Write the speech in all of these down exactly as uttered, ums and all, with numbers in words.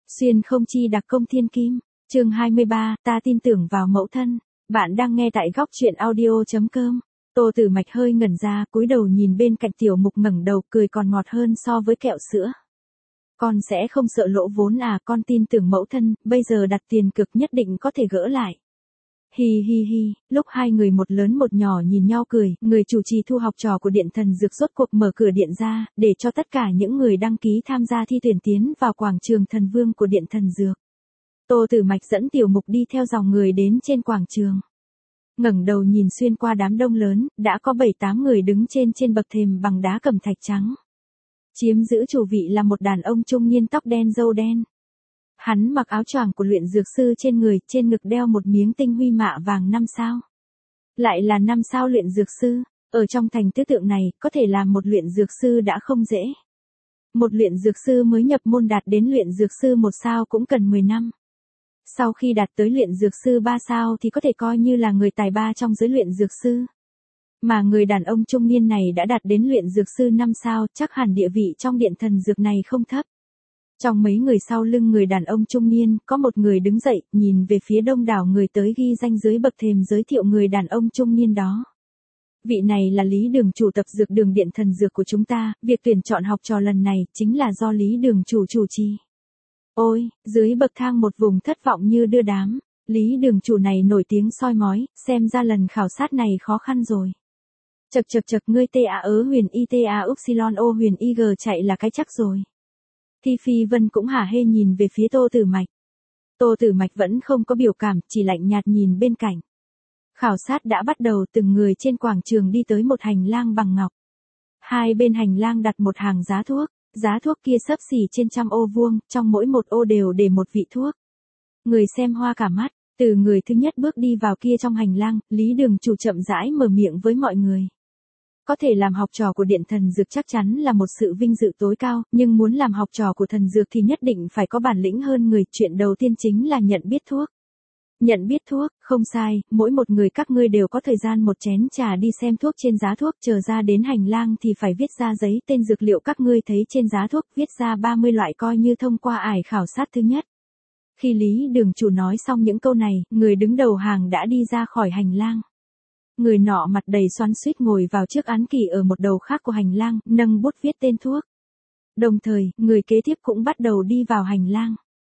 Xuyên không chi đặc công thiên kim, chương hai mươi ba, ta tin tưởng vào mẫu thân. Bạn đang nghe tại góc truyện audio.com. Tô Tử Mạch hơi ngẩn ra, cúi đầu nhìn bên cạnh Tiểu Mục ngẩng đầu cười còn ngọt hơn so với kẹo sữa. Con sẽ không sợ lỗ vốn à, con tin tưởng mẫu thân, bây giờ đặt tiền cực nhất định có thể gỡ lại. Hi hi hi, lúc hai người một lớn một nhỏ nhìn nhau cười, người chủ trì thu học trò của Điện Thần Dược rốt cuộc mở cửa điện ra, để cho tất cả những người đăng ký tham gia thi tuyển tiến vào quảng trường Thần Vương của Điện Thần Dược. Tô Tử Mạch dẫn Tiểu Mục đi theo dòng người đến trên quảng trường. Ngẩng đầu nhìn xuyên qua đám đông lớn, đã có bảy tám người đứng trên trên bậc thềm bằng đá cẩm thạch trắng. Chiếm giữ chủ vị là một đàn ông trung niên tóc đen râu đen. Hắn mặc áo choàng của luyện dược sư trên người, trên ngực đeo một miếng tinh huy mạ vàng năm sao. Lại là năm sao luyện dược sư, ở trong thành tứ tượng này, có thể làm một luyện dược sư đã không dễ. Một luyện dược sư mới nhập môn đạt đến luyện dược sư một sao cũng cần mười năm. Sau khi đạt tới luyện dược sư ba sao thì có thể coi như là người tài ba trong giới luyện dược sư. Mà người đàn ông trung niên này đã đạt đến luyện dược sư năm sao, chắc hẳn địa vị trong Điện Thần Dược này không thấp. Trong mấy người sau lưng người đàn ông trung niên, có một người đứng dậy, nhìn về phía đông đảo người tới ghi danh dưới bậc thềm giới thiệu người đàn ông trung niên đó. Vị này là Lý Đường chủ tập dược đường Điện Thần Dược của chúng ta, việc tuyển chọn học trò lần này chính là do Lý Đường chủ chủ trì. Ôi, dưới bậc thang một vùng thất vọng như đưa đám, Lý Đường chủ này nổi tiếng soi mói, xem ra lần khảo sát này khó khăn rồi. Chật chật chật ngươi tê a ớ huyền y tê a upsilon o huyền y g chạy là cái chắc rồi. Thi Phi Vân cũng hả hê nhìn về phía Tô Tử Mạch. Tô Tử Mạch vẫn không có biểu cảm, chỉ lạnh nhạt nhìn bên cạnh. Khảo sát đã bắt đầu, từng người trên quảng trường đi tới một hành lang bằng ngọc. Hai bên hành lang đặt một hàng giá thuốc, giá thuốc kia xấp xỉ trên trăm ô vuông, trong mỗi một ô đều để một vị thuốc. Người xem hoa cả mắt, từ người thứ nhất bước đi vào kia trong hành lang, Lý Đường chủ chậm rãi mở miệng với mọi người. Có thể làm học trò của Điện Thần Dược chắc chắn là một sự vinh dự tối cao, nhưng muốn làm học trò của Thần Dược thì nhất định phải có bản lĩnh hơn người, chuyện đầu tiên chính là nhận biết thuốc. Nhận biết thuốc, không sai, mỗi một người các ngươi đều có thời gian một chén trà đi xem thuốc trên giá thuốc, chờ ra đến hành lang thì phải viết ra giấy tên dược liệu các ngươi thấy trên giá thuốc, viết ra ba mươi loại coi như thông qua ải khảo sát thứ nhất. Khi Lý Đường chủ nói xong những câu này, người đứng đầu hàng đã đi ra khỏi hành lang. Người nọ mặt đầy xoắn xuýt ngồi vào chiếc án kỷ ở một đầu khác của hành lang, nâng bút viết tên thuốc. Đồng thời, người kế tiếp cũng bắt đầu đi vào hành lang.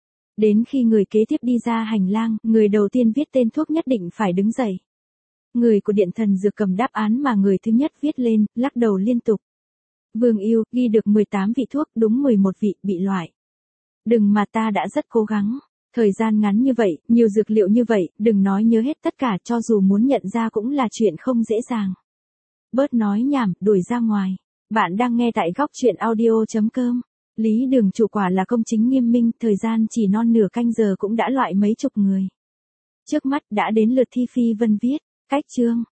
Đến khi người kế tiếp đi ra hành lang, người đầu tiên viết tên thuốc nhất định phải đứng dậy. Người của Điện Thần Dược cầm đáp án mà người thứ nhất viết lên, lắc đầu liên tục. Vương Yêu, ghi được mười tám vị thuốc, đúng mười một vị, bị loại. Đừng mà ta đã rất cố gắng. Thời gian ngắn như vậy, nhiều dược liệu như vậy, đừng nói nhớ hết tất cả, cho dù muốn nhận ra cũng là chuyện không dễ dàng. Bớt nói nhảm, đuổi ra ngoài. Bạn đang nghe tại góc truyện audio.com. Lý Đường chủ quả là công chính nghiêm minh, thời gian chỉ non nửa canh giờ cũng đã loại mấy chục người. Trước mắt đã đến lượt Thi Phi Vân viết, cách chương,